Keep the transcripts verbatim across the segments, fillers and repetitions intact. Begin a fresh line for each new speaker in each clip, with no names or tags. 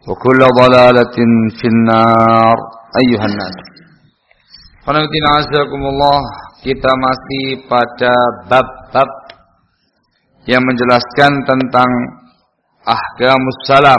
wa kullu dhalalatin finnar. Ayyuhan nas, qanatina azakumullah, kita masih pada bab-bab yang menjelaskan tentang ahkamus salam,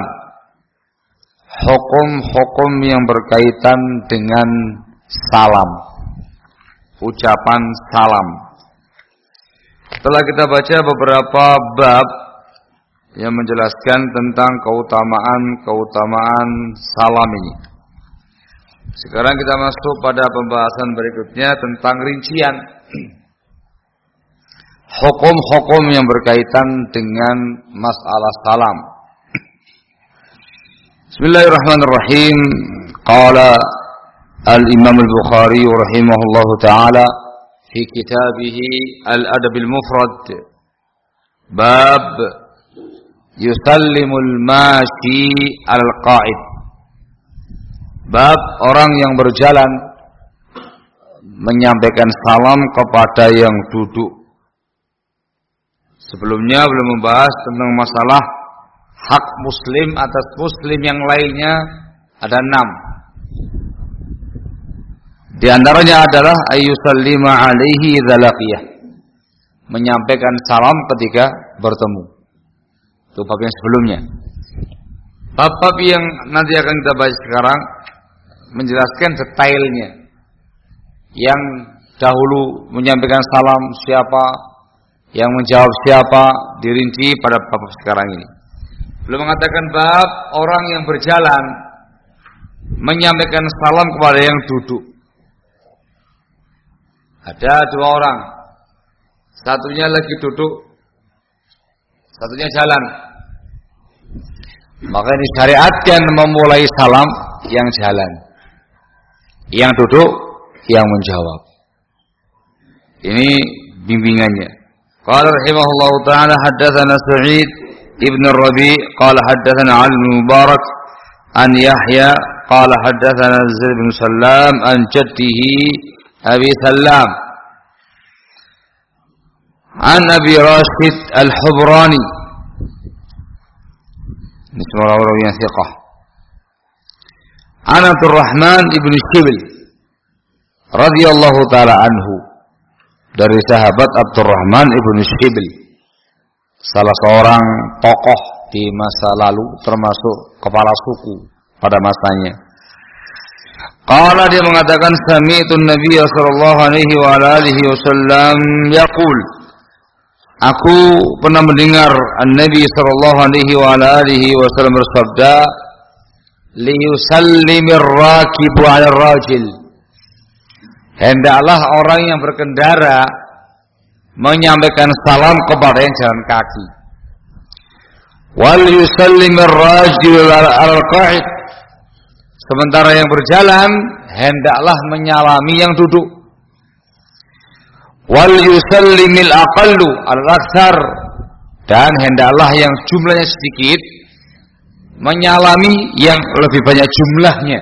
hukum-hukum yang berkaitan dengan salam, ucapan salam. Setelah kita baca beberapa bab yang menjelaskan tentang keutamaan-keutamaan salam ini, sekarang kita masuk pada pembahasan berikutnya tentang rincian hukum-hukum yang berkaitan dengan masalah salam. Bismillahirrahmanirrahim. Qala al-Imam al-Bukhari rahimahullahu ta'ala fi kitabih al-Adab al-Mufrad, bab yusallimul mashi al-qa'id. Bab orang yang berjalan menyampaikan salam kepada yang duduk. Sebelumnya belum membahas tentang masalah hak muslim atas muslim yang lainnya, ada enam. Di antaranya adalah ayyusallima alaihi dzalaqiyah, menyampaikan salam ketika bertemu. Itu bab yang sebelumnya. Bab-bab yang nanti akan kita bahas sekarang menjelaskan detailnya. Yang dahulu menyampaikan salam siapa, yang menjawab siapa, dirinci pada bab sekarang ini. Belum mengatakan bab orang yang berjalan menyampaikan salam kepada yang duduk. Ada dua orang, satunya lagi duduk, satunya jalan. Maka disyariatkan memulai salam yang jalan, yang duduk yang menjawab. Ini bimbingannya. Qala rahimahullahu ta'ala haddatsana Sa'id ibn Rabi' qala haddatsana Al-Mubarak an Yahya qala haddatsana Zaid bin Sallam an jaddihi Abi Sallam an Abi Rashid Al-Hubrani. Ini semua orang yang thiqah. An Abdurrahman ibn Shibil radhiyallahu ta'ala anhu, dari sahabat Abdurrahman ibn Shibil, salah seorang tokoh di masa lalu, termasuk kepala suku pada masanya. Qala, dia mengatakan, sami'tu Nabiy sallallahu alaihi wa alihi wasallam yaqul, aku pernah mendengar An-Nabi sallallahu alaihi wa alihi wasallam bersabda, liyusallimir rakibu 'ala rajil, hendaklah orang yang berkendara menyampaikan salam kepada yang jalan kaki. Wal yusallimir rajul 'ala al-qa'id, sementara yang berjalan hendaklah menyalami yang duduk. Wal yusallimil aqallu 'ala al-aktsar, dan hendaklah yang jumlahnya sedikit menyalami yang lebih banyak jumlahnya.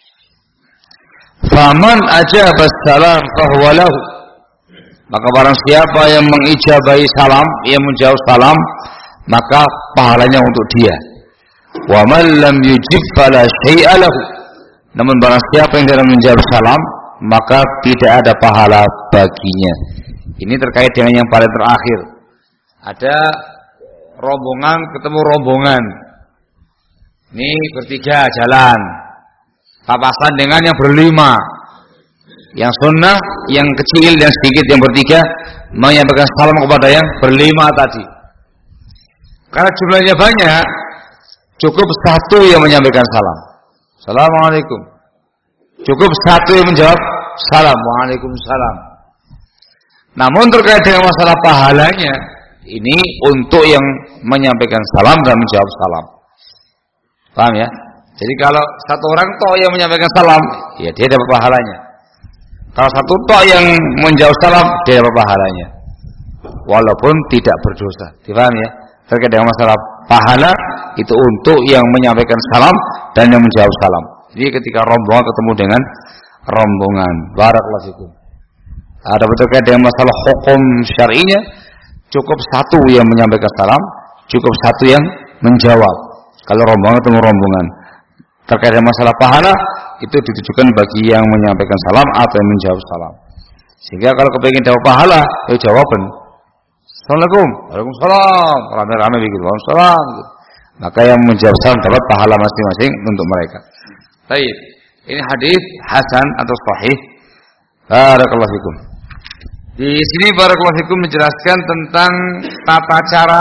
Faman ajaba salam fahuwa lahu, maka barang siapa yang mengijabahi salam, yang menjawab salam, maka pahalanya untuk dia. Wa man lam yujib fala syai'a lahu, namun barang siapa yang tidak menjawab salam, maka tidak ada pahala baginya. Ini terkait dengan yang paling terakhir. Ada rombongan ketemu rombongan. Ini bertiga jalan, papasan dengan yang berlima. Yang sunnah, yang kecil, yang sedikit, yang bertiga menyampaikan salam kepada yang berlima tadi. Karena jumlahnya banyak, cukup satu yang menyampaikan salam, Assalamualaikum. Cukup satu yang menjawab salam, Waalaikumsalam. Namun terkait dengan masalah pahalanya, ini untuk yang menyampaikan salam dan menjawab salam. Paham ya? Jadi kalau satu orang toh yang menyampaikan salam, ya dia dapat pahalanya. Kalau satu toh yang menjawab salam, dia dapat pahalanya, walaupun tidak berdosa. Dipaham ya? Terkait dengan masalah pahala, itu untuk yang menyampaikan salam dan yang menjawab salam. Jadi ketika rombongan ketemu dengan rombongan, barakallahu fikum. Ada terkait dengan masalah hukum syar'inya, cukup satu yang menyampaikan salam, cukup satu yang menjawab. Kalau rombongan ketemu rombongan, terkait dengan masalah pahala itu ditujukan bagi yang menyampaikan salam atau yang menjawab salam. Sehingga kalau kepingin dapat pahala, ya jawaban. Assalamualaikum, waalaikumsalam, rame-rame begitu, waalaikumsalam. Gitu. Maka yang menjawab salam dapat pahala masing-masing untuk mereka. Baik, ini hadis hasan atau sahih. Barakallahu fikum. Di sini barakallahu fikum menjelaskan tentang tata cara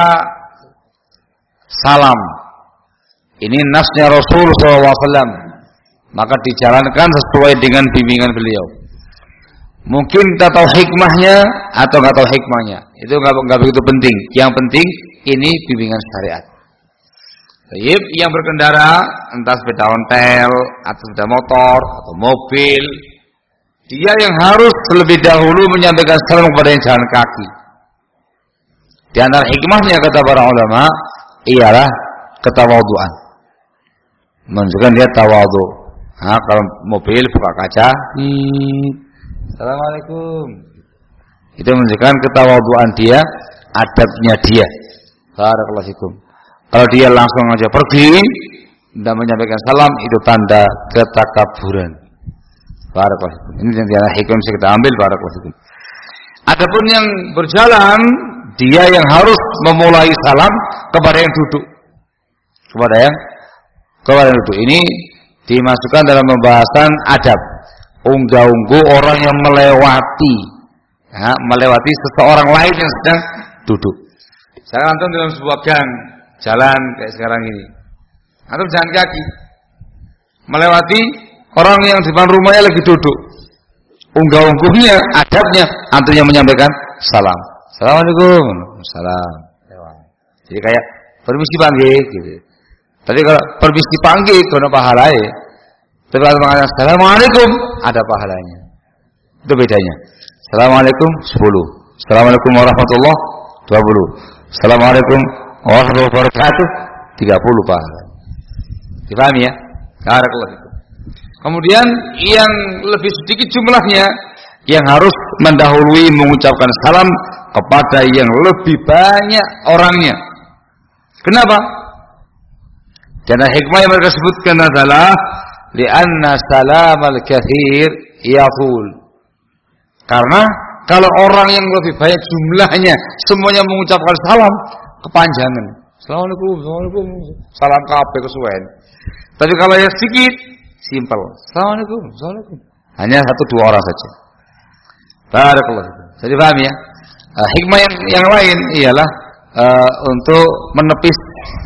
salam. Ini nasnya Rasul sallallahu alaihi wasallam. Maka dijalankan sesuai dengan bimbingan beliau. Mungkin kita tahu hikmahnya atau nggak tahu hikmahnya, itu nggak nggak begitu penting. Yang penting ini bimbingan syariat. Baik, yang berkendara entah sepeda ontel atau sepeda motor atau mobil, dia yang harus terlebih dahulu menyampaikan salam kepada yang jalan kaki. Di antara hikmahnya kata para ulama ialah ketawaduan, menunjukkan dia tawadhu. Nah, kalau mobil buka kaca, Assalamualaikum. Itu menunjukkan ketawaduan dia, adabnya dia. Barakallahu fikum. Kalau dia langsung aja pergi dan menyampaikan salam, itu tanda ketakaburan. Barakallahu fikum. Ini yang hikmah bisa kita ambil. Barakallahu fikum. Adapun yang berjalan, dia yang harus memulai salam kepada yang duduk. Kepada yang kepada yang duduk. Ini dimasukkan dalam pembahasan adab. Unggah-ungguh orang yang melewati, ya, melewati seseorang lain yang sedang duduk. Saya antum dalam sebuah gang, jalan kayak sekarang ini. Antum jalan kaki, melewati orang yang di depan rumahnya lagi duduk. Unggah-ungguhnya, adabnya, antum yang menyampaikan salam. Assalamualaikum, salam. Jadi kayak permisi panggil, gitu. Tapi kalau permisi panggil, kono pahalanya. Tapi kalau mengatakan Assalamualaikum, ada pahalanya. Itu bedanya. Assalamualaikum sepuluh. Assalamualaikum warahmatullahi wabarakatuh dua puluh. Assalamualaikum warahmatullahi wabarakatuh tiga puluh pahala. Dipahami ya? Barakallahu. Kemudian yang lebih sedikit jumlahnya yang harus mendahului mengucapkan salam kepada yang lebih banyak orangnya. Kenapa? Karena hikmah yang mereka sebutkan adalah li'anna salamal katsir yaqul. Karena kalau orang yang lebih banyak jumlahnya semuanya mengucapkan salam, kepanjangan. Assalamualaikum, assalamualaikum, salam kabeh kesuwen. Tapi kalau yang sedikit, simpel. Assalamualaikum, assalamualaikum. Hanya satu dua orang saja. Barakallahu. Jadi paham ya? Uh, hikmah yang yang lain ialah uh, untuk menepis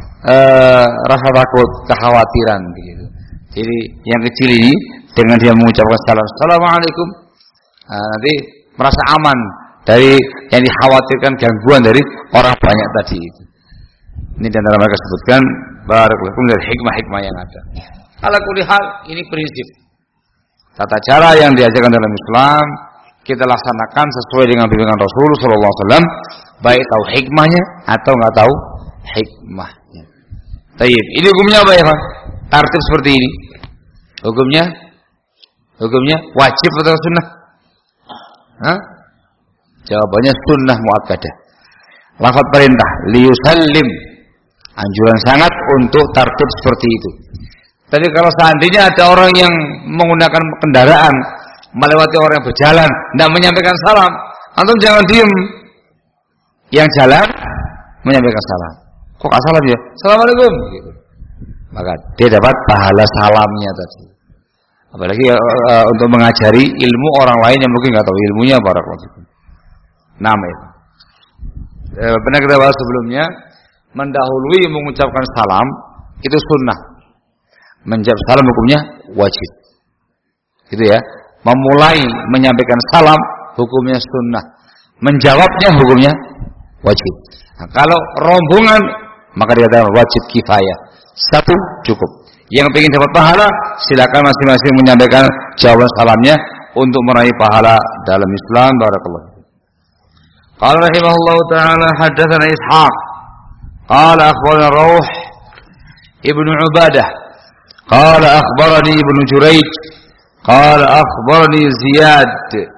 uh, rasa takut, kekhawatiran begitu. Jadi yang kecil ini dengan dia mengucapkan salam Assalamualaikum, nah, nanti merasa aman dari yang dikhawatirkan gangguan dari orang banyak tadi itu. Ini di antara mereka sebutkan barakallahu dari hikmah-hikmah yang ada. Ala kulli hal ini prinsip tata cara yang diajarkan dalam Islam kita laksanakan sesuai dengan bimbingan Rasul sallallahu alaihi wasallam, baik tahu hikmahnya atau enggak tahu hikmahnya. Baik, ini hukumnya apa ya, Pak? Tertib seperti ini. Hukumnya hukumnya wajib atau sunnah? Hah? Jawabannya sunnah muakkadah. Lafaz perintah liyusallim, anjuran sangat untuk tertib seperti itu. Tapi kalau seandainya ada orang yang menggunakan kendaraan melewati orang yang berjalan dan menyampaikan salam, antum jangan diem. Yang jalan menyampaikan salam. Kok gak salam ya? Assalamualaikum gitu. Maka dia dapat pahala salamnya tadi. Apalagi uh, untuk mengajari ilmu orang lain yang mungkin nggak tahu ilmunya, barakallahu fikum. Nama itu. E, benar kita bahas sebelumnya, mendahului mengucapkan salam itu sunnah. Menjawab salam hukumnya wajib. Gitu ya. Memulai menyampaikan salam hukumnya sunnah. Menjawabnya hukumnya wajib. Nah, kalau rombongan maka dia adalah wajib kifayah. Satu cukup. Yang ingin dapat pahala, silakan masing-masing menyampaikan jawaban salamnya untuk meraih pahala dalam Islam. Barakallahu. Qala rahimahullahu taala haddatsana Ishaq. Qala akhbarana Rawh Ibnu Ubadah. Qala akhbarani Ibnu Jurayj. Qala akhbarani Ziyad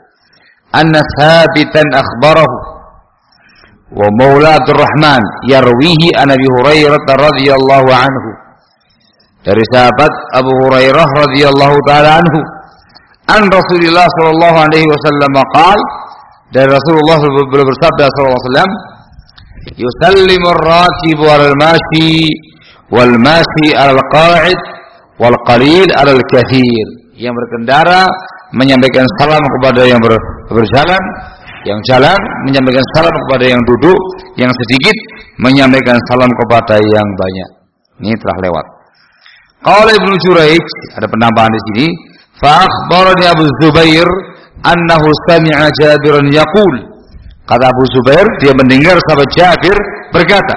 anna Thabitan akhbarahu wa Maula Abdurrahman yarwihi an Abi Hurairah radhiyallahu anhu dari sahabat Abu Hurairah radhiyallahu taala anhu, an Rasulullah sallallahu alaihi wasallam qaal, dari Rasulullah beliau bersabda sallallahu alaihi wasallam, yusallimu ar-rakibu 'alal mashi wal mashi 'alal qa'id wal qalil 'alal katsir. Yang berkendara menyampaikan salam kepada yang ber, berjalan, yang jalan menyampaikan salam kepada yang duduk, yang sedikit menyampaikan salam kepada yang banyak. Ini telah lewat. Qala Ibnu Jurayj, ada penambahan di sini, fa akhbarani Abu Zubair annahu sami'a Jabiran yaqul. Kata Abu Zubair, dia mendengar sahabat Jabir berkata,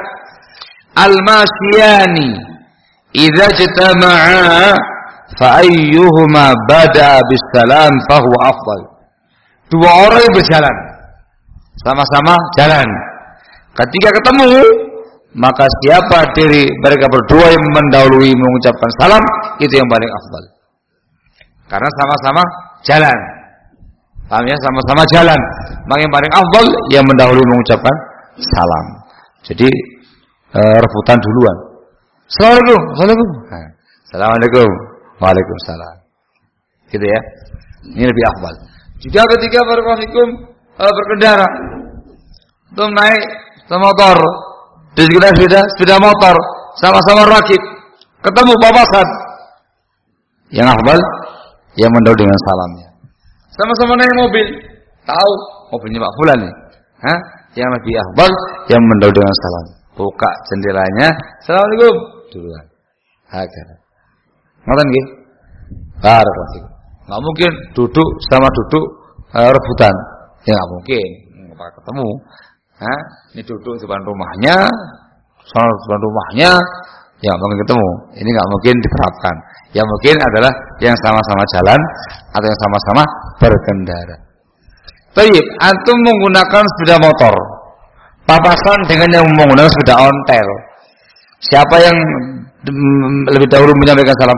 al-masyiyani idza jatama'a fa ayyuhuma bada bis salam fa huwa afdal. Dua orang yang berjalan sama-sama jalan, ketika ketemu maka siapa dari mereka berdua yang mendahului mengucapkan salam, itu yang paling afdal. Karena sama-sama jalan. Paham ya? Sama-sama jalan. Maka yang paling afdal yang mendahului mengucapkan salam. Jadi e, rebutan duluan. Assalamualaikum. Assalamualaikum. Nah, Assalamualaikum. Waalaikumsalam. Gitu ya. Ini lebih afdal. Juga ketika barakallahu e, berkendara, itu naik ke motor, di sekitar sepeda, sepeda motor, sama-sama rakib, ketemu papasan, yang afdal yang mendahului dengan salamnya. Sama-sama naik mobil, tahu mobilnya Pak Fulan nih, hah? Yang lebih afdal yang mendahului dengan salam. Buka jendelanya, Assalamualaikum, duluan. Agar, ngoten nggih? Barakallahu. Nggak mungkin duduk sama duduk uh, rebutan, ya nggak mungkin. Nggak ketemu. Hah? Ini duduk di depan rumahnya, soal depan rumahnya, ya mungkin ketemu. Ini nggak mungkin diterapkan. Yang mungkin adalah yang sama-sama jalan atau yang sama-sama berkendara. Baik, antum menggunakan sepeda motor, papasan dengan yang menggunakan sepeda ontel. Siapa yang lebih dahulu menyampaikan salam?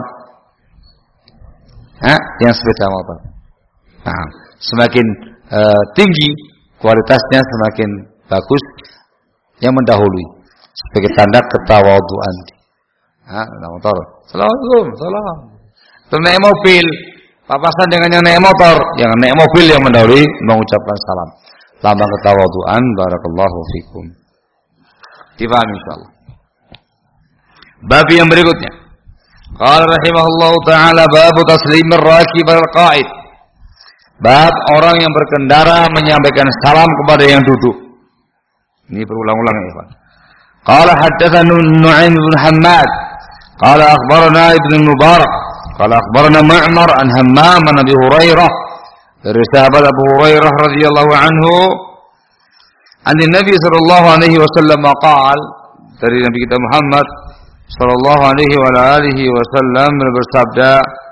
Hah? Yang sepeda motor. Nah, semakin uh, tinggi kualitasnya, semakin bagus yang mendahului sebagai tanda ketawaduan. Ah, motor. Assalamualaikum, salam. Terus naik mobil, papasan dengan yang naik motor, yang naik mobil yang mendahului mengucapkan salam. Lambang ketawaduan. Barakallahu fikum. Difahami insyaallah. Bab yang berikutnya. Qala rahimahullahu taala babu taslimir rakib al-qa'id. Bab orang yang berkendara menyampaikan salam kepada yang duduk. Ini berulang-ulang ya, Pak. Qala haddatsana Nu'aim bin Hammad, qala akhbarana Ibnu Mubarak, qala akhbarana Ma'mar an Hammam an Abi Hurairah, dari sahabat Abu Hurairah radhiyallahu anhu, an Nabi sallallahu alaihi wasallam qaal, dari Nabi kita Muhammad sallallahu alaihi wa alihi wasallam bersabda,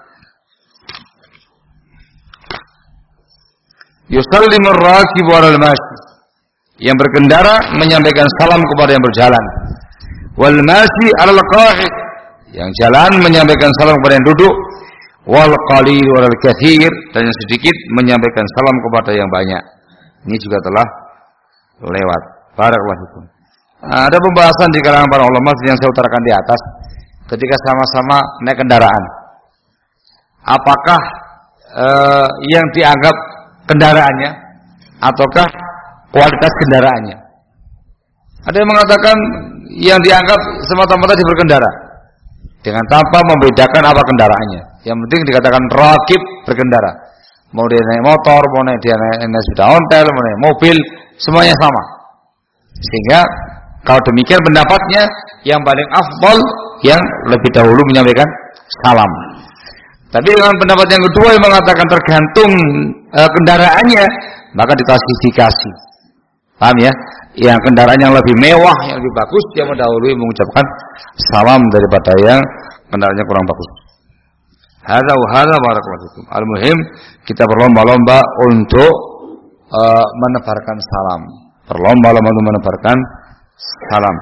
yusallimu ar-rakibu 'alal mashi, yang berkendara menyampaikan salam kepada yang berjalan, wal mashi 'alal qa'id, yang jalan menyampaikan salam kepada yang duduk, wal qalil 'alal katsir, dan yang sedikit menyampaikan salam kepada yang banyak. Ini juga telah lewat. Barakallahu fikum. Nah, ada pembahasan di kalangan para ulama yang saya utarakan di atas, ketika sama-sama naik kendaraan, apakah eh, yang dianggap kendaraannya ataukah kualitas kendaraannya? Ada yang mengatakan yang dianggap semata-mata dia berkendara dengan tanpa membedakan apa kendaraannya. Yang penting dikatakan rakib, berkendara. Mau dia naik motor, mau naik dia naik, naik sepeda ontel, mau naik mobil, semuanya sama. Sehingga kalau demikian pendapatnya, yang paling afdal yang lebih dahulu menyampaikan salam. Tapi dengan pendapat yang kedua yang mengatakan tergantung e, kendaraannya, maka diklasifikasi. Paham ya? Yang kendaraan yang lebih mewah, yang lebih bagus, dia mendahului mengucapkan salam daripada yang kendaraannya kurang bagus. Hadza wa hadza barakallahu fikum. Al-muhim, kita berlomba-lomba untuk e, menebarkan salam. Berlomba-lomba untuk menebarkan salam.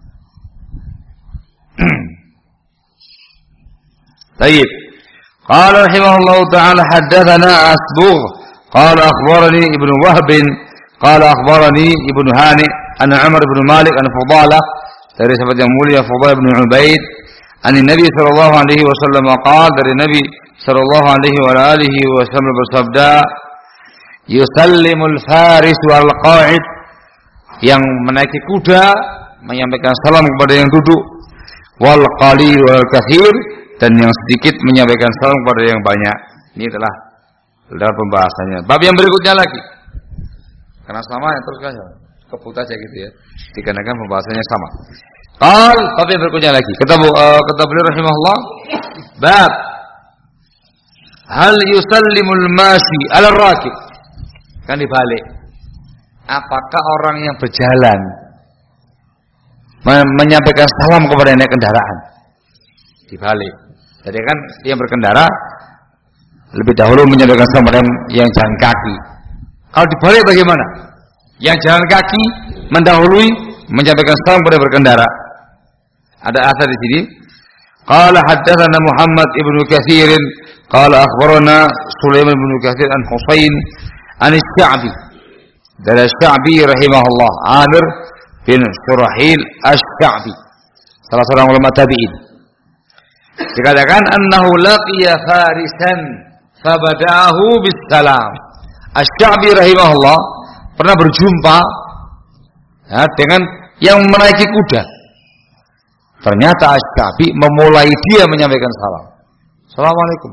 Baik. Qala rahimahullahu ta'ala haddatsana Asbugh qala akhbarani Ibnu Wahb qala akhbarani Ibnu Hani an Amr bin Malik an Fudalah, dari sahabat yang mulia Fudalah bin Ubaid, Ani Nabi sallallahu alaihi wasallam qala, dari Nabi sallallahu alaihi wa alihi wasallam bersabda, yusallimul faris wal qa'id, yang menaiki kuda menyampaikan salam kepada yang duduk, wal qalil wal katsir, dan yang sedikit menyampaikan salam kepada yang banyak. Ini adalah dalam pembahasannya. Bab yang berikutnya lagi, karena sama ya terus saja kebut aja gitu ya, dikarenakan pembahasannya sama. Qal, bab yang berikutnya lagi, kata uh, kata beliau rahimahullah, bab hal yusallimul mashi ala rakib, kan dibalik, apakah orang yang berjalan menyampaikan salam kepada yang naik kendaraan? Dibalik. Jadi kan yang berkendara lebih dahulu menyampaikan salam kepada yang jalan kaki. Kalau dibalik bagaimana? Yang jalan kaki mendahului menyampaikan salam kepada berkendara. Ada asar di sini. Qala haddatsana Muhammad ibnu Katsir, qala akhbarana Sulaiman ibnu Katsir an Husain an Sya'bi. Dari Sya'bi rahimahullah, Amir bin Surahil Asy-Sya'bi, salah seorang ulama tabi'in. Dikatakan annahu laqiya farisan fabada'ahu bisalam. Asy-Sya'bi rahimahullah pernah berjumpa ya, dengan yang menaiki kuda. Ternyata Asy-Sya'bi memulai dia menyampaikan salam. Assalamualaikum.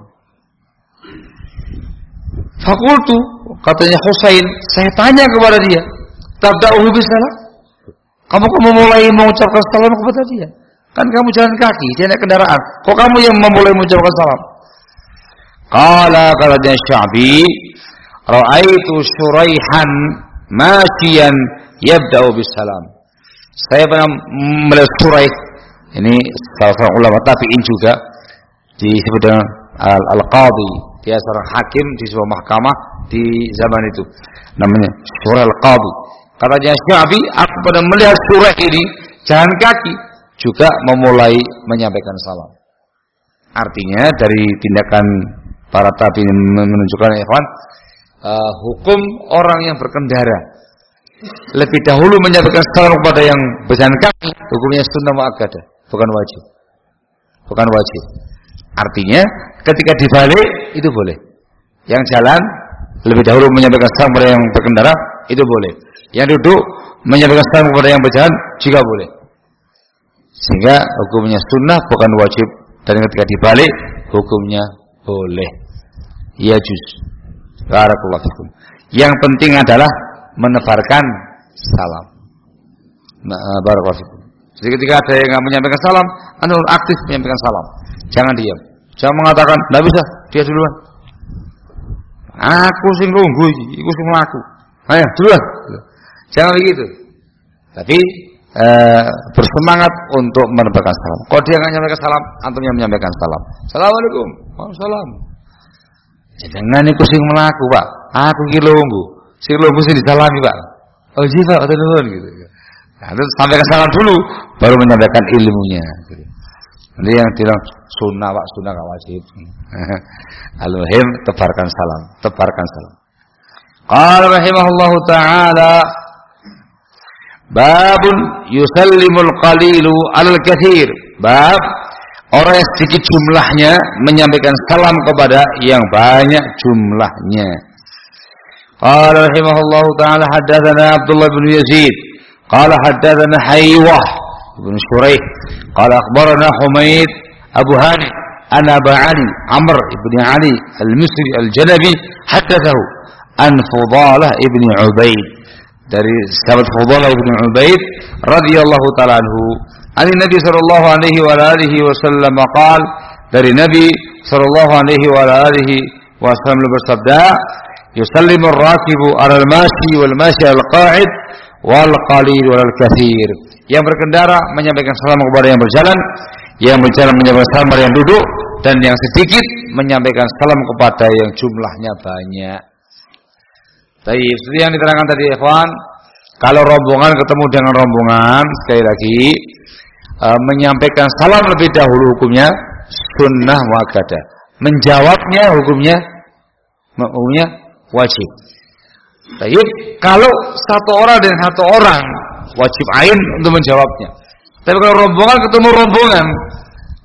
Fakultu, katanya Husain, saya tanya kepada dia, tabda'uhu bisalam? Kamu kamu mulai mengucapkan salam kepada dia? Kan kamu jalan kaki, dia naik kendaraan. Kok kamu yang memulai mengucapkan salam? Qala qalanya Sya'bi, ra'aitu Suraihan masyian yabda'u bisalam. Saya pernah melihat Suraih, ini salah seorang ulama tabi'in juga, disebut dengan Al-Qadhi. Dia seorang hakim di sebuah mahkamah di zaman itu. Namanya Surah Al-Qadhi. Katanya Sya'bi, aku pada melihat Surah ini jalan kaki juga memulai menyampaikan salam. Artinya dari tindakan para tabi'in menunjukkan ikhwan, uh, hukum orang yang berkendara lebih dahulu menyampaikan salam kepada yang berjalan kaki, hukumnya sunnah muakkadah, bukan wajib. Bukan wajib. Artinya ketika dibalik itu boleh. Yang jalan lebih dahulu menyampaikan salam kepada yang berkendara itu boleh. Yang duduk menyampaikan salam kepada yang berjalan juga boleh. Sehingga hukumnya sunnah bukan wajib, dan ketika dibalik hukumnya boleh. Ya juz. Barakallahu fikum. Yang penting adalah menebarkan salam. Nah, barakallahu fikum. Jadi ketika ada yang enggak menyampaikan salam, anda aktif menyampaikan salam. Jangan diam. Jangan mengatakan, "Enggak bisa, dia duluan." Aku sing nunggu iki, iku sing mlaku. Ayo, duluan. Jangan begitu. Tapi eh, bersemangat untuk menebarkan salam. Kalau dia enggak menyampaikan salam, antum yang menyampaikan salam. Assalamualaikum. Waalaikumsalam. Jangan iku sing mlaku, Pak. Aku iki nunggu. Sing nunggu sing disalami, Pak. Oh, iya, Pak, atau nuwun gitu. Nah, terus sampaikan salam dulu, baru menyampaikan ilmunya. Gitu. Nanti yang bilang sunnah, Pak, sunnah enggak wajib. Al-muhim tebarkan salam, tebarkan salam. Qala rahimahullahu taala, babun yusallimul qalilu 'alal katsir. Bab orang yang sedikit jumlahnya menyampaikan salam kepada yang banyak jumlahnya. Qala rahimahullahu taala, haddatsana Abdullah bin Yazid, qala haddatsana Haywah bin Shuraih, qala akhbarana Humaid Abu Hani an Abu Ali Amr ibn Ali al-Misri al-Janabi haddatsahu an Fudalah ibn Ubaid, dari sahabat Fudalah ibn Ubaid radhiyallahu taala anhu, an Nabi sallallahu alaihi wa alihi wasallam qala, dari Nabi sallallahu alaihi wa alihi wasallam bersabda, yusallimu ar-rakibu 'ala al-mashi wal mashi al-qa'id wal qalil wal katsir. Yang berkendara menyampaikan salam kepada yang berjalan, yang berjalan menyampaikan salam kepada yang duduk, dan yang sedikit menyampaikan salam kepada yang jumlahnya banyak. Baik, seperti yang diterangkan tadi ikhwan, kalau rombongan ketemu dengan rombongan, sekali lagi e, menyampaikan salam lebih dahulu hukumnya sunnah muakkadah. Menjawabnya hukumnya hukumnya wajib. Baik, kalau satu orang dan satu orang wajib ain untuk menjawabnya. Tapi kalau rombongan ketemu rombongan,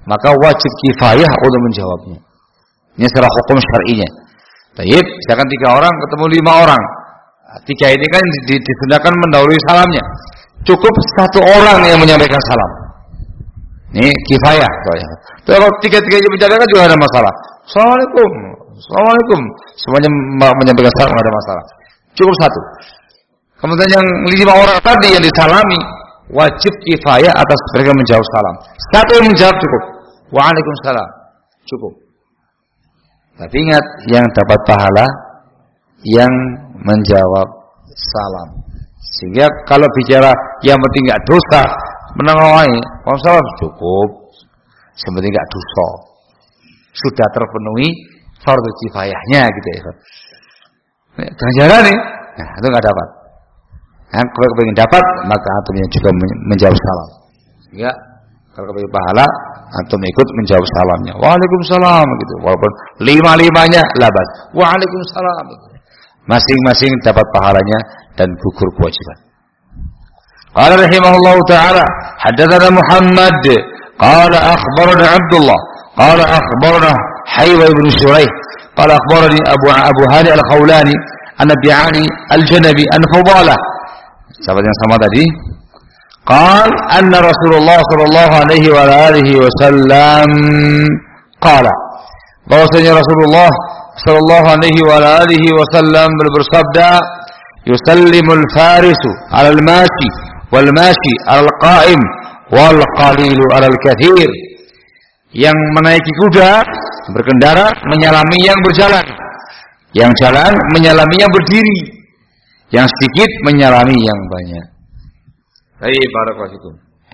maka wajib kifayah untuk menjawabnya. Ini secara hukum syar'inya. Baik, misalkan tiga orang ketemu lima orang. Tiga ini kan disunahkan mendahului salamnya. Cukup satu orang yang menyampaikan salam. Ini kifayah. Kalau tiga-tiganya menjalankan juga ada masalah. Assalamualaikum, Assalamualaikum. Semuanya menyampaikan salam, tidak ada masalah. Cukup satu. Kemudian yang lima orang tadi yang disalami, wajib kifayah atas mereka menjawab salam. Satu yang menjawab cukup. Waalaikumsalam. Cukup. Tapi ingat, yang dapat pahala yang menjawab salam. Sehingga kalau bicara yang penting enggak dosa, menangawai, salam cukup. Sebenarnya enggak dosa. Sudah terpenuhi fardu kifayahnya gitu ya. Jangan-jangan nih, nah itu enggak dapat. Nah, kalau ingin dapat, maka antumnya juga menjawab salam. Ya, kalau ingin pahala, antum ikut menjawab salamnya. Waalaikumsalam gitu. Walaupun lima-limanya labas. Waalaikumsalam. Gitu. Masing-masing dapat pahalanya dan gugur kewajiban. Qala rahimahullahu taala, haddatsana Muhammad, qala akhbarana Abdullah, qala akhbarana Haywa ibn Shuraih, qala akhbarani Abu Abu Hani al-Khawlani, an Bi'ani al-Janabi an Fudalah. Sahabat yang sama tadi. Qal anna Rasulullah sallallahu alaihi wa alihi wasallam qala, bahwasanya Rasulullah sallallahu alaihi wa alihi wasallam bersabda, yusallimul farisu 'alal mashi wal mashi 'alal qa'im wal qalilu 'alal katsir. Yang menaiki kuda, berkendara menyalami yang berjalan, yang jalan menyalami yang berdiri, yang sedikit menyalami yang banyak. Baik, barakallahu fikum.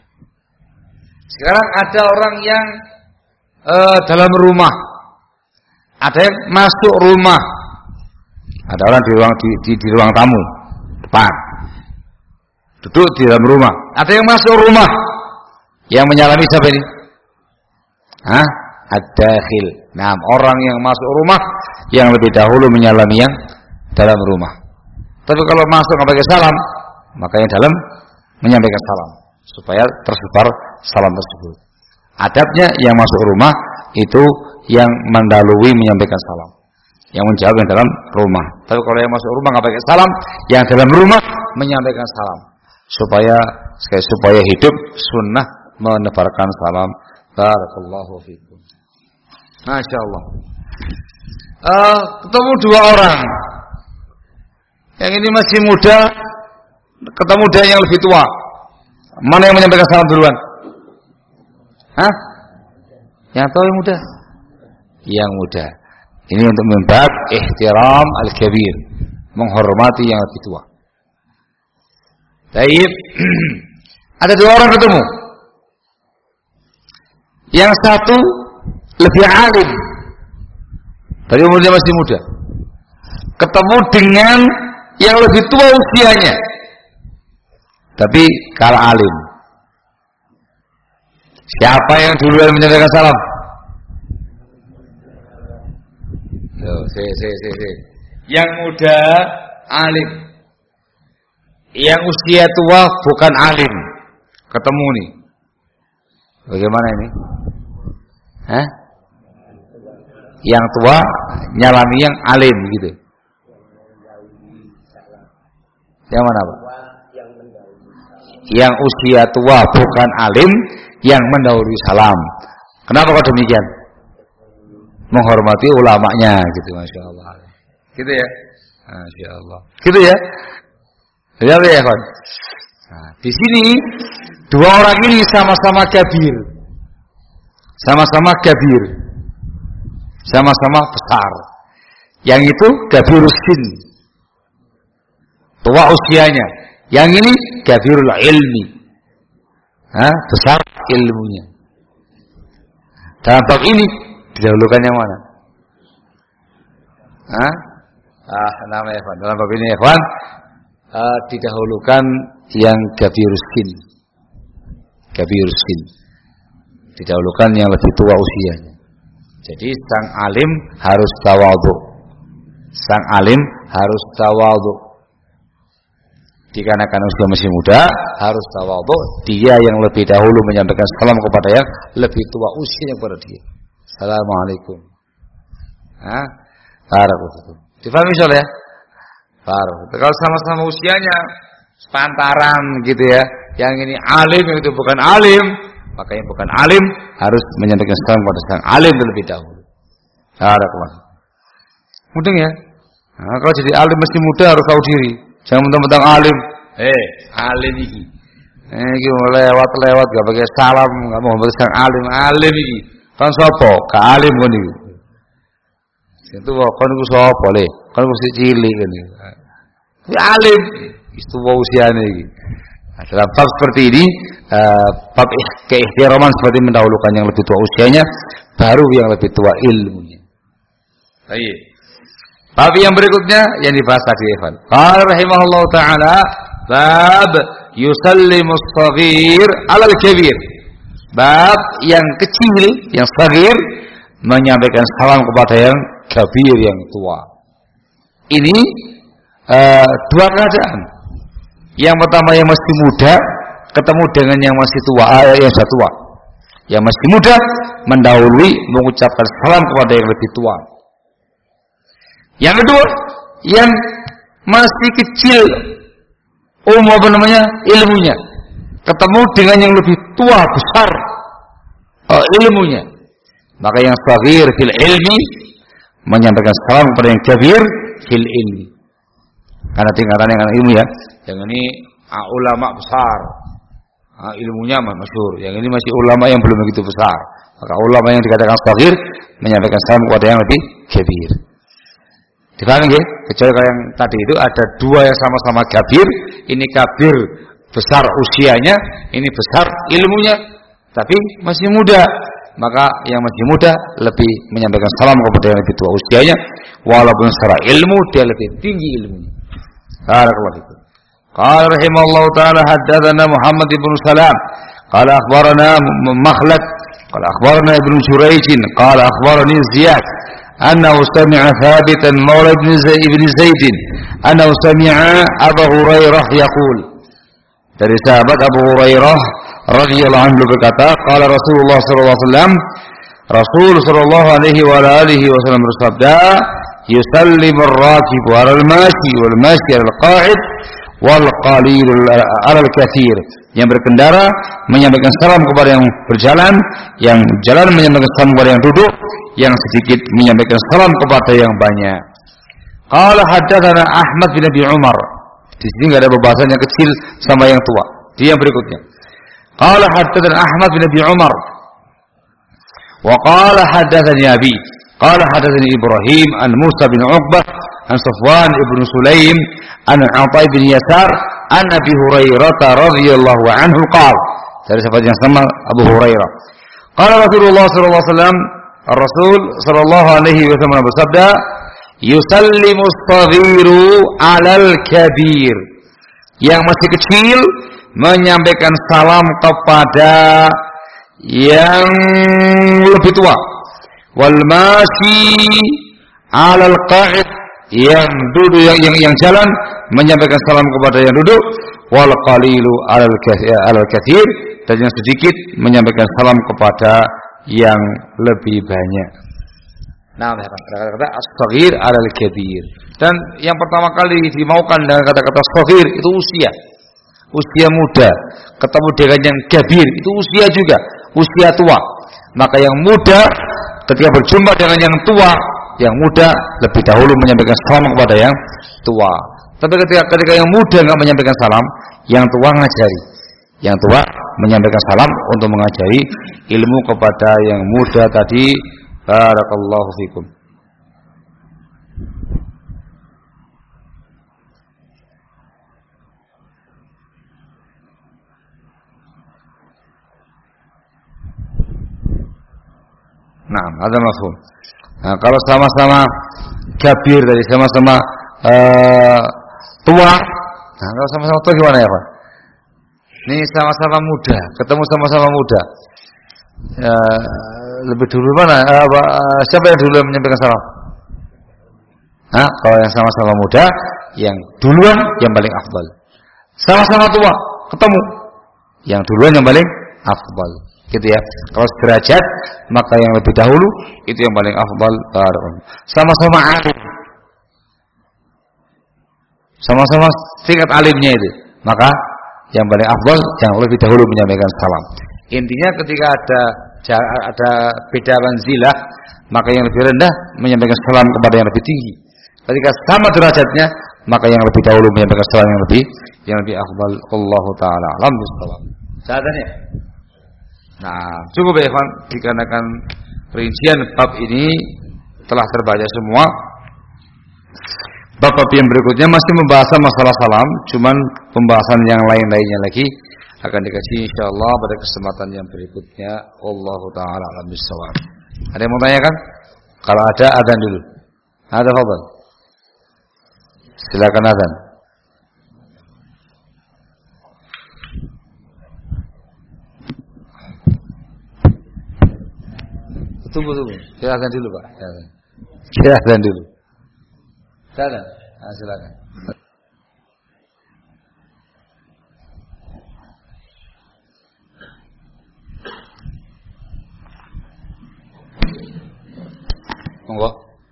Sekarang ada orang yang uh, dalam rumah, ada yang masuk rumah, ada orang di ruang di, di, di ruang tamu depan, duduk di dalam rumah. Ada yang masuk rumah, yang menyalami siapa ini? Hah? Ad-dakhil. Nah, orang yang masuk rumah yang lebih dahulu menyalami yang dalam rumah. Tapi kalau masuk nggak pakai salam, maka yang dalam menyampaikan salam supaya tersebar salam tersebut. Adabnya yang masuk rumah itu yang mendahului menyampaikan salam, yang menjawab yang dalam rumah. Tapi kalau yang masuk rumah nggak pakai salam, yang dalam rumah menyampaikan salam supaya supaya hidup sunnah menebarkan salam. Barakallahu fiikum. Masya Allah. Uh, ketemu dua orang. Yang ini masih muda, ketemu dia yang lebih tua. Mana yang menyampaikan salam duluan? Hah? Yang tua yang muda? Yang muda. Ini untuk membab ihtiram al-kabir, menghormati yang lebih tua. Baik. Ada dua orang ketemu. Yang satu lebih alim, dari umurnya masih muda, ketemu dengan yang lebih tua usianya, tapi kalah alim. Siapa yang duluan menyampaikan salam? Loh, si, si, si, si. Yang muda alim, yang usia tua bukan alim, ketemu nih. Bagaimana ini? Hah? Yang tua nyalami yang alim gitu. Yang mana, Pak? Yang usia tua bukan alim, yang mendahului salam. Kenapa kok demikian? Menghormati ulamanya gitu, masya Allah. Gitu ya, masya Allah. Gitu ya. Lihat ya, kawan. Nah, di sini dua orang ini sama-sama kabir. Sama-sama kabir, sama-sama besar. Yang itu kabirus sin, tua usianya. Yang ini kabirul ilmi, Hah? besar ilmunya. Dalam bab ini didahulukan yang mana? Hah? Ah, namanya ikhwan. Dalam bab ini ikhwan, uh, didahulukan yang kabirus sin, kabirus sin. Didahulukan yang lebih tua usianya. Jadi sang alim harus tawadhu. Sang alim harus tawadhu. dikarenakan usia masih muda harus tawadhu, dia yang lebih dahulu menyampaikan salam kepada yang lebih tua usianya kepada dia. Assalamualaikum. Hah? Barakallahu. Difahami soalnya? Barakallahu. Kalau sama-sama usianya sepantaran gitu ya, yang ini alim yang itu bukan alim, maka yang bukan alim harus menyampaikan salam kepada sang alim terlebih dahulu. Barakallahu. Mudeng ya? Nah, kalau jadi alim mesti muda harus tahu diri. Jangan mentang-mentang alim. Eh, alim iki. Eh, iki lewat-lewat gak pakai salam, gak mau bersang alim, alim iki. Kan sapa? Ka alim kon iki. Itu kon iku sapa le? Kon mesti cilik kan iki. Ya alim. Itu usiane iki. Nah, dalam bab seperti ini, uh, bab keihtiraman seperti mendahulukan yang lebih tua usianya, baru yang lebih tua ilmunya. Baik. Bab yang berikutnya yang dibahas tadi Evan. Qala rahimahullahu taala bab yusallimu as-shaghir 'ala al-kabir. Bab yang kecil, yang saghir menyampaikan salam kepada yang kabir, yang tua. Ini uh, dua keadaan. Yang pertama yang masih muda ketemu dengan yang masih tua, uh, yang sudah tua. Yang masih muda mendahului mengucapkan salam kepada yang lebih tua. Yang kedua, yang masih kecil umum apa namanya ilmunya, ketemu dengan yang lebih tua besar uh, ilmunya, maka yang saghir fil ilmi menyampaikan salam kepada yang kabir fil ilmi. Karena tingkatan yang ilmu ya, yang ini uh, ulama besar, uh, ilmunya masyhur, yang ini masih ulama yang belum begitu besar, maka ulama yang dikatakan saghir menyampaikan salam kepada yang lebih kabir. Dipahami ya? Kecuali kalau yang tadi itu ada dua yang sama-sama kabir, ini kabir besar usianya, ini besar ilmunya, tapi masih muda, maka yang masih muda lebih menyampaikan salam kepada yang lebih tua usianya, walaupun secara ilmu dia lebih tinggi ilmunya. Barakallahu fikum. Qala rahimallahu taala haddatsana Muhammad ibn Salam qala akhbarana Makhlad qala akhbarana Ibnu Jurayj qala akhbarani Ziyad أنه سمع ثابتا مولى ابن زيد أنه سمع أبا هريرة يقول dari sahabat Abu Hurairah radhiyallahu anhu berkata qala Rasulullah sallallahu alaihi wasallam Rasul sallallahu alaihi wa alihi wasallam bersabda yusallimu ar-rakibu 'ala al-mashi wal mashi 'ala al-qa'id wal qalil 'ala al-katsir. Yang berkendara menyampaikan salam kepada yang berjalan, yang jalan menyampaikan salam kepada yang duduk, yang sedikit menyampaikan salam kepada yang banyak. Qala haddatsana Ahmad bin Abi Umar. Di sini enggak ada pembahasan yang kecil sama yang tua. Dia yang berikutnya. Qala haddatsana Ahmad bin Abi Umar. Wa qala haddatsani Abi. Qala haddatsani Ibrahim an Musa bin Uqbah an Safwan ibn Sulaim an Atha bin Yasar an Abi Hurairah radhiyallahu anhu qala. Dari sahabat yang sama Abu Hurairah. Qala Rasulullah sallallahu alaihi wasallam Rasul sallallahu alaihi wasallam bersabda, "Yusallimu as-saghiru 'alal kabir." Yang masih kecil menyampaikan salam kepada yang lebih tua. Wal mashi 'alal qa'id, yang duduk yang, yang yang jalan menyampaikan salam kepada yang duduk. Wal qalilu 'alal katsir, dan yang sedikit menyampaikan salam kepada yang lebih banyak. Nah, kata-kata as-saghir 'alal kabir. Dan yang pertama kali dimaukan dengan kata-kata saghir itu usia. Usia muda ketemu dengan yang kabir itu usia juga, usia tua. Maka yang muda ketika berjumpa dengan yang tua, yang muda lebih dahulu menyampaikan salam kepada yang tua. Tapi ketika ketika yang muda enggak menyampaikan salam, yang tua ngajari. Yang tua menyampaikan salam untuk mengajari ilmu kepada yang muda tadi. Barakallahu fikum. Nah, ada mafhum. Nah, kalau sama-sama kabir dari sama-sama uh, tua, nah kalau sama-sama tua gimana ya Pak? Ini sama-sama muda, ketemu sama-sama muda. Uh, lebih dulu mana? Uh, uh, siapa yang dulu menyampaikan salam? Nah, kalau yang sama-sama muda, yang duluan yang paling afdal. Sama-sama tua, ketemu. Yang duluan yang paling afdal. Gitu ya. Kalau derajat, maka yang lebih dahulu itu yang paling afdal. Sama-sama alim. Sama-sama tingkat alimnya itu. Maka yang paling afdal yang lebih dahulu menyampaikan salam. Intinya ketika ada ada beda manzilah, maka yang lebih rendah menyampaikan salam kepada yang lebih tinggi. Ketika sama derajatnya, maka yang lebih dahulu menyampaikan salam yang lebih yang lebih afdal. Allahu taala alam bisawab. Sahadatnya. Nah, cukup ya, Ikhwan, dikarenakan rincian bab ini telah terbaca semua. Bab-bab yang berikutnya masih membahas masalah salam, cuman pembahasan yang lain-lainnya lagi akan dikaji insyaallah pada kesempatan yang berikutnya. Wallahu taala a'lam bissawab. Ada yang mau tanya kan? Kalau ada, adzan dulu. Ada fadhil. Silakan adzan. Tunggu tunggu. Kita adzan dulu, Pak. Kita adzan dulu. Silakan. Nah, silakan. Monggo.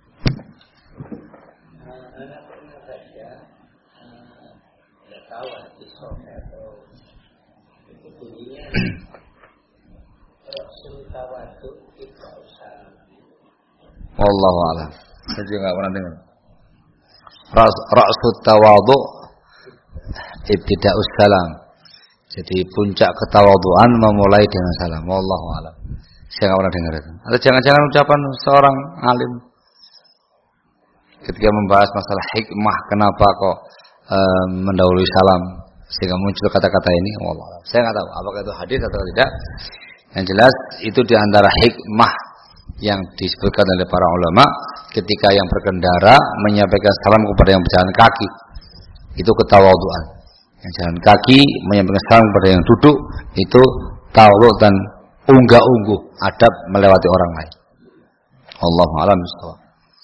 Wallahu a'lam. Saya juga enggak pernah dengar. Ra'sut tawadhu ibtida'us salam. Jadi puncak ketawaduan memulai dengan salam. Wallahu a'lam. Saya enggak pernah dengar itu. Atau jangan-jangan ucapan seorang alim ketika membahas masalah hikmah kenapa kok e, mendahului salam sehingga muncul kata-kata ini. Wallahu a'lam. Saya enggak tahu apakah itu hadis atau tidak. Yang jelas itu di antara hikmah yang disebutkan oleh para ulama ketika yang berkendara menyampaikan salam kepada yang berjalan kaki, itu ketawadhuan. Yang jalan kaki menyampaikan salam kepada yang duduk, itu tawadhu dan unggah-ungguh adab melewati orang lain. Allahu a'lam bishawab.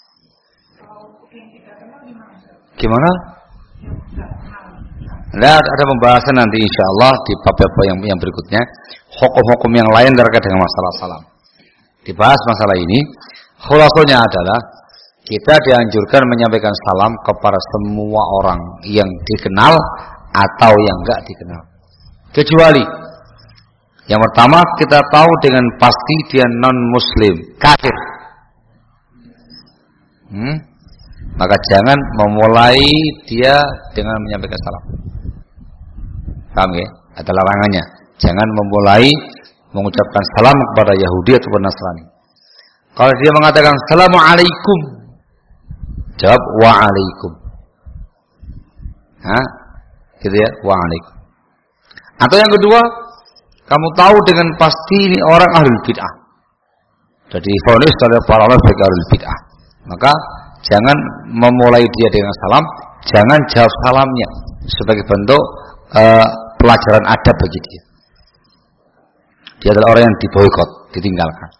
Gimana? Nah, ada pembahasan nanti insyaallah di bab-bab yang yang berikutnya, hukum-hukum yang lain terkait dengan masalah salam. Dibahas masalah ini, khulasonya adalah kita dianjurkan menyampaikan salam kepada semua orang yang dikenal atau yang enggak dikenal. Kecuali yang pertama kita tahu dengan pasti dia non muslim, kafir. Hmm? Maka jangan memulai dia dengan menyampaikan salam. Paham ya? Ada larangannya. Jangan memulai mengucapkan salam kepada Yahudi atau Nasrani. Kalau dia mengatakan Assalamualaikum, jawab Waalaikum. Hah? Gitu ya, Waalaikum. Atau yang kedua, kamu tahu dengan pasti ini orang ahlul bid'ah. Jadi vonis oleh para ulama sebagai ahlul bid'ah. Maka jangan memulai dia dengan salam, jangan jawab salamnya sebagai bentuk uh, pelajaran adab bagi dia. Dia adalah orang yang diboikot, ditinggalkan.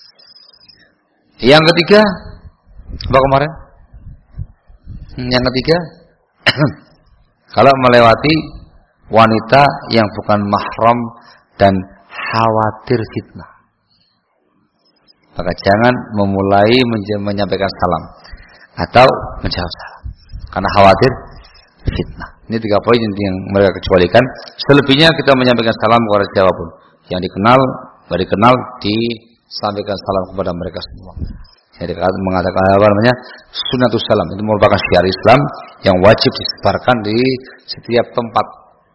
Yang ketiga, apa kemarin? Yang ketiga, kalau melewati wanita yang bukan mahram dan khawatir fitnah, maka jangan memulai menyampaikan salam atau menjawab salam karena khawatir fitnah. Ini tiga poin yang mereka kecualikan. Selebihnya kita menyampaikan salam kepada siapapun yang dikenal, baru dikenal, disampaikan salam kepada mereka semua. Jadi mengatakan apa namanya sunnatus salam, itu merupakan syiar Islam yang wajib disebarkan di setiap tempat.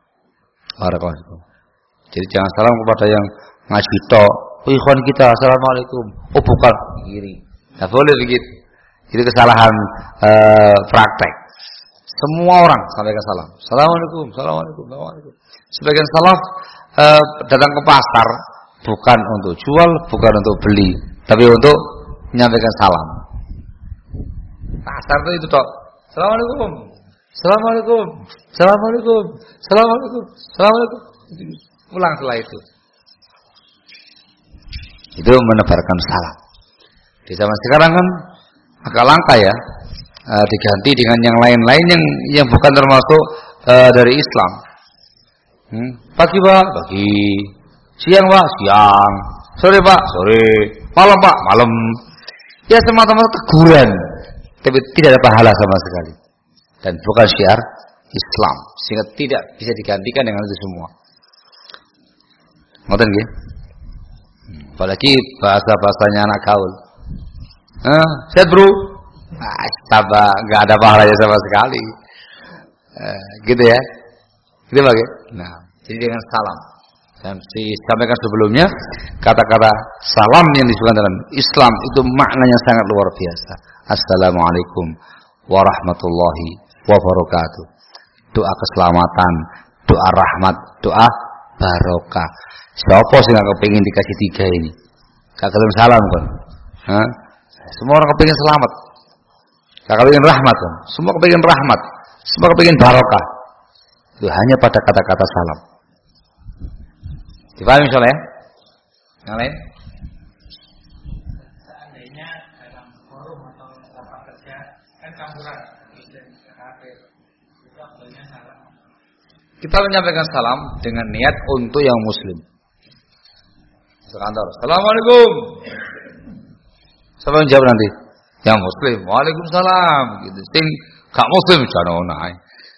Jadi jangan salam kepada yang ngaji tok. Oh, ikhwan kita, assalamualaikum. Oh bukan, kiri. Tidak boleh begitu. Itu kesalahan uh, praktek. Semua orang sampaikan salam. Assalamualaikum, assalamualaikum, assalamualaikum. Sebagian salaf uh, datang ke pasar bukan untuk jual, bukan untuk beli, tapi untuk menyampaikan salam. Pasar itu itu tok. Assalamualaikum, assalamualaikum, assalamualaikum, assalamualaikum, assalamualaikum. Pulang setelah itu. Itu menebarkan salam. Di zaman sekarang kan agak langka ya, e, diganti dengan yang lain-lain yang yang bukan termasuk e, dari Islam. Hmm. Pagi Pak, pagi. Siang Pak, siang. Sore Pak, sore. Malam Pak, malam. Ya semata-mata teguran, tapi tidak ada pahala sama sekali. Dan bukan syiar Islam, sehingga tidak bisa digantikan dengan itu semua. Ngoten nggih? Apalagi bahasa-bahasanya anak gaul. Eh, set bro. Ah, tambah enggak ada pahalanya sama sekali. Eh, gitu ya. Gitu Pak. Nah, jadi dengan salam. Saya sampaikan sebelumnya, kata-kata salam yang disebutkan dalam Islam itu maknanya sangat luar biasa. Assalamualaikum warahmatullahi wabarakatuh. Doa keselamatan, doa rahmat, doa barokah. Siapa sih nggak kepingin dikasih tiga ini? Gak kalian salam kan? Hah? Semua orang kepingin selamat. Gak kepingin rahmat kan? Semua kepingin rahmat. Semua kepingin barokah. Itu hanya pada kata-kata salam. Dipahami soalnya? Yang lain?
Seandainya dalam forum atau tempat kerja kan campuran Muslim kafir, itu abdulnya salam.
Kita menyampaikan salam dengan niat untuk yang Muslim. Sekantor, Assalamualaikum. Siapa yang jawab nanti? Yang Muslim, Waalaikumsalam. Gitu. Sing gak Muslim jangan naik.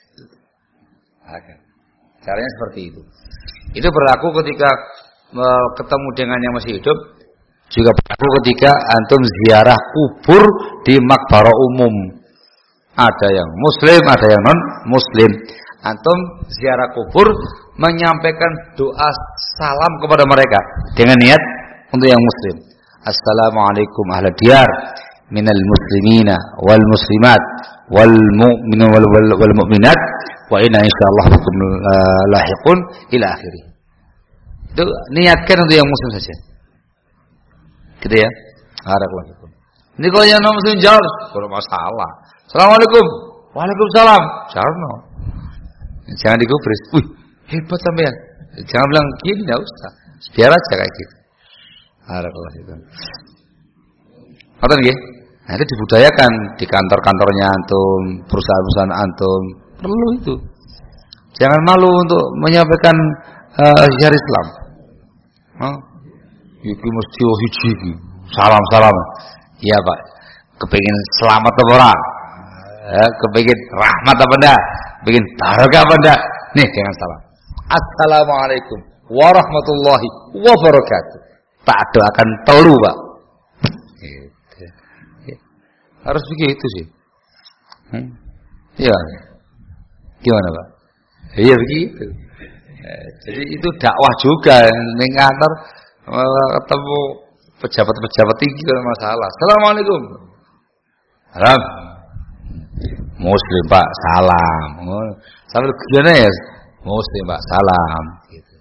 Caranya seperti itu. Itu berlaku ketika uh, ketemu dengan yang masih hidup, juga berlaku ketika antum ziarah kubur di makbarah umum. Ada yang Muslim, ada yang non Muslim. Antum ziarah kubur menyampaikan doa salam kepada mereka dengan niat untuk yang Muslim. Assalamualaikum ahla diyar minal muslimina wal muslimat wal mu'minin wal, wal, wal mu'minat wa inna insyaallah bikum uh, lahiqun ila akhirih. Itu niatkan untuk yang Muslim saja. Gitu ya. Barakallahu. Ini kalau yang non Muslim jawab, kalau masalah. Assalamualaikum. Waalaikumsalam. Jarno. Jangan digubris. Wih, hebat sampean. Jangan bilang gini, enggak usah. Biar aja kayak gitu. Barakallahu. Ngoten nggih? Nah, itu dibudayakan di kantor-kantornya antum, perusahaan-perusahaan antum. Perlu itu. Jangan malu untuk menyampaikan uh, syiar Islam. Hah? Iki mesti hiji. Salam-salam. Iya, Pak. Kepengin selamat apa ora? Eh, kepengin rahmat apa enggak? Kepengin barokah apa enggak? Nih, dengan salam. Assalamualaikum warahmatullahi wabarakatuh. Tak doakan telu, Pak. Gitu. Ya. Harus begitu sih. Hmm? Iya. Gimana Pak? Iya begitu. Eh, jadi itu dakwah juga. Di kantor eh, ketemu pejabat-pejabat tinggi kalau masalah. Assalamualaikum. Salam. Muslim Pak, salam. Sampai gimana ya? Muslim Pak, salam. Gitu.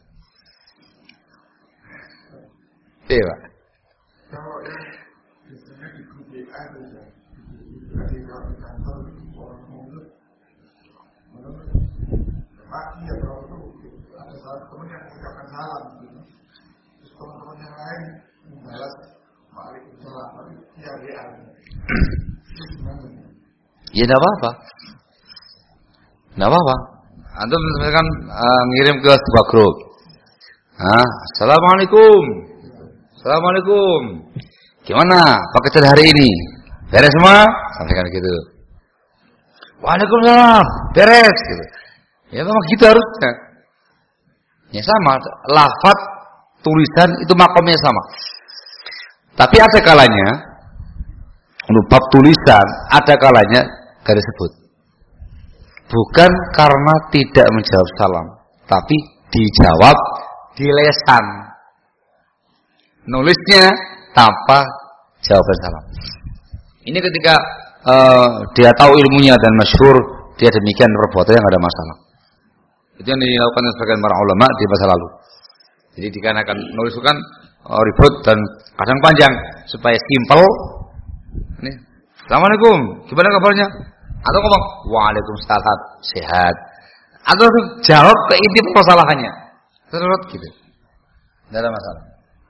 Iya Pak. Ya tidak apa-apa, tidak apa-apa. Antum misalkan uh, ngirim ke sebuah grup. Ah, Assalamualaikum, Assalamualaikum. Gimana pekerjaan hari ini? Beres semua? Sampaikan gitu. Waalaikumsalam, beres. Gitu. Ya memang gitu harusnya. Ya sama, lafaz tulisan itu makomnya sama. Tapi ada kalanya untuk bab tulisan ada kalanya garis sebut. Bukan karena tidak menjawab salam, tapi dijawab di lesan. Nulisnya tanpa jawaban salam. Ini ketika uh, dia tahu ilmunya dan masyhur, dia demikian perbuatannya nggak ada masalah. Itu yang dilakukan sebagian para ulama di masa lalu. Jadi dikarenakan nulis itu kan uh, ribut dan kadang panjang, supaya simpel. Ini, Assalamualaikum, gimana kabarnya? Atau ngomong, Waalaikumsalam, sehat. Atau jawab ke inti permasalahannya. Terus gitu. Tidak ada masalah.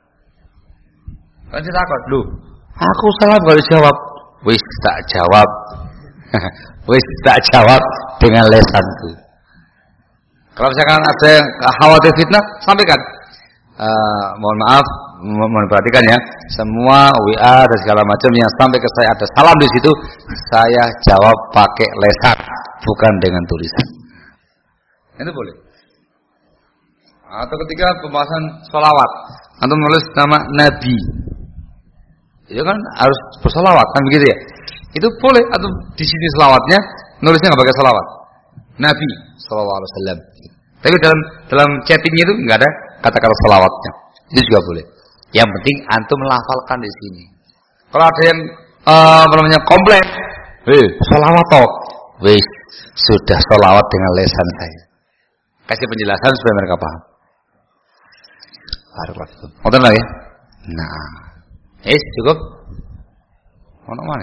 Kan kita takut, lu, aku salam kalau jawab. Wis tak jawab. Wis tak jawab dengan lesanku. Kalau misalkan ada yang khawatir fitnah, sampaikan. Uh, mohon maaf, mohon perhatikan ya. Semua W A dan segala macam yang sampai ke saya ada salam di situ, saya jawab pakai lesan, bukan dengan tulisan. Itu boleh. Atau ketika pembahasan sholawat, atau menulis nama Nabi, itu kan harus bersolawat kan begitu ya? Itu boleh. Atau di sini selawatnya nulisnya nggak pakai selawat, Nabi Sallallahu Alaihi Wasallam. Tapi dalam dalam chattingnya itu nggak ada kata-kata selawatnya. Itu juga boleh. Yang penting antum melafalkan di sini. Kalau ada yang uh, apa namanya komplain, eh selawat toh, wis sudah selawat dengan lesan saya. Kasih penjelasan supaya mereka paham. Barakallahu. Ngoten lagi. Nah, eh cukup. Ono mana?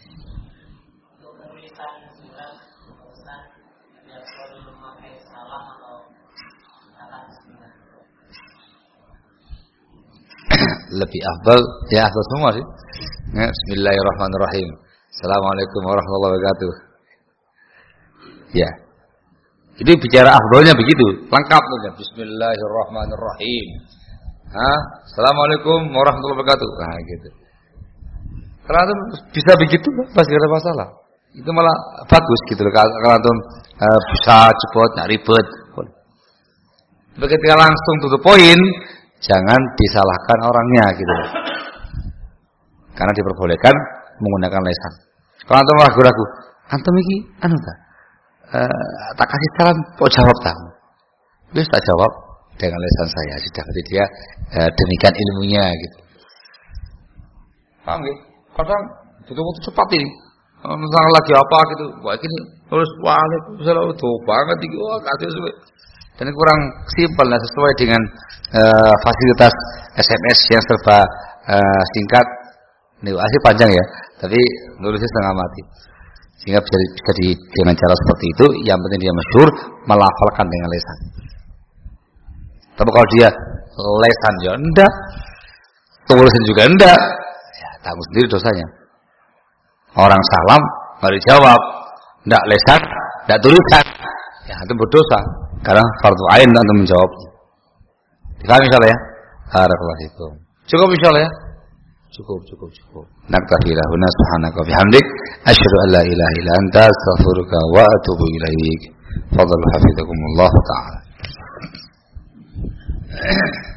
Lebih afdal ya afdal semua sih. Ya, bismillahirrahmanirrahim. Assalamualaikum warahmatullahi wabarakatuh. Ya. Jadi bicara afdalnya begitu, lengkap saja. Bismillahirrahmanirrahim. Hah? Assalamualaikum warahmatullahi wabarakatuh. Nah, gitu. Kalau antum bisa begitu pasti tidak ada masalah. Itu malah bagus gitu loh. Kalau antum uh, bisa cepat, enggak ribet. Begitu langsung to the point, jangan disalahkan orangnya gitu loh. Karena diperbolehkan menggunakan lesan. Kalau antum ragu-ragu, antum iki anu ta? Uh, tak kasih salam, kok jawab tak? Wis tak jawab dengan lesan saya. Sudah berarti dia uh, demikian ilmunya gitu. Paham gitu? Kadang butuh-butuh cepat ini. Misalnya lagi apa gitu, wah ini terus waalaikumsalam tuh banget iki, wah kasih sesuai. Dan kurang simpel dan sesuai dengan uh, fasilitas S M S yang serba uh, singkat. Ini asli panjang ya, tapi nulisnya setengah mati. Sehingga bisa, bisa di, dengan cara seperti itu, yang penting dia masyhur, melafalkan dengan lesan. Tapi kalau dia lesan ya enggak, tulisan juga enggak, ya tanggung sendiri dosanya. Orang salam nggak dijawab, enggak lesan, enggak tulisan, ya itu berdosa. Karena fardu ain untuk menjawab. Difahami insyaallah ya? Barakallahu fikum. Cukup insyaallah ya? Cukup, cukup, cukup. Naktafi lahuna subhanaka bihamdik asyhadu an la ilaha illa anta astaghfiruka wa atubu ilaik. Fadhal hafizakumullah ta'ala.